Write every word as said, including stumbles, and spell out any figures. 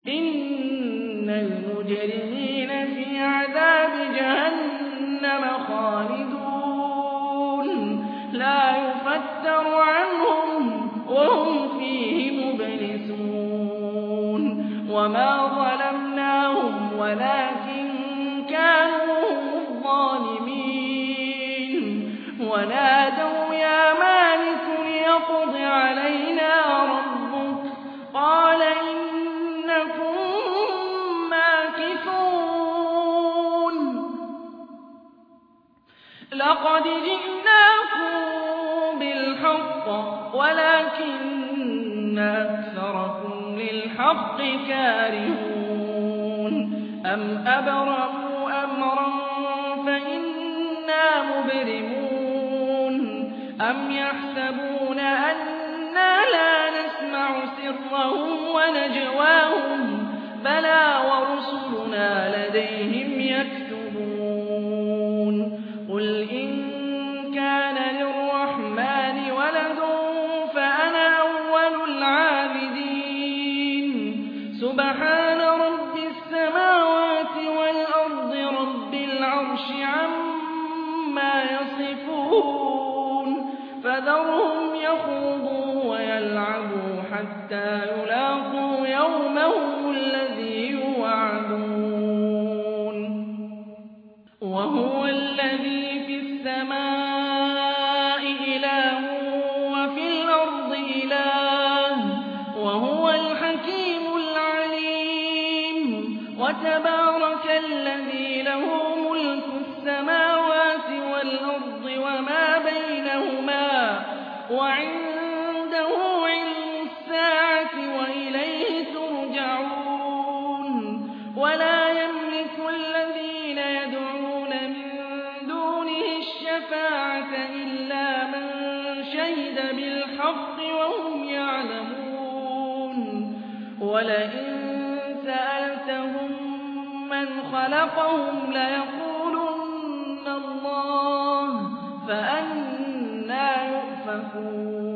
إن المجرمين في عذاب جهنم خالدون لا يفتر عنهم وهم فيه مبلسون وما ظلمناهم ولكن كانوا هم الظالمين ونادوا يا مالك ليقض علينا ربك قال إنكم ماكثون لقد جئناكم بالحق ولكن أكثركم للحق كارهون أم أبرموا أمرا فإنا مبرمون أم يحسبون أنا لا نسمع سرهم ونجواهم بلى ورسلنا لديهم يكتبون قل إن كان للرحمن ولد فأنا أول العابدين سبحان رب السماوات والأرض رب العرش عما يصفون فذرهم يخوضوا ويلعبوا حتى يلاقوا يومهم الذي يوعدون وهو الذي في السماء إله وفي الأرض إله وهو الحكيم العليم وتبارك الذي له ملك السماوات والأرض وما بينهما وعنده علم الساعة وإليه ترجعون ولا يملك الذين يدعون من دونه الشفاعة إلا من شهد بالحق وهم يعلمون ولئن سألتهم من خلقهم ليقولن الله فأنى يؤفكون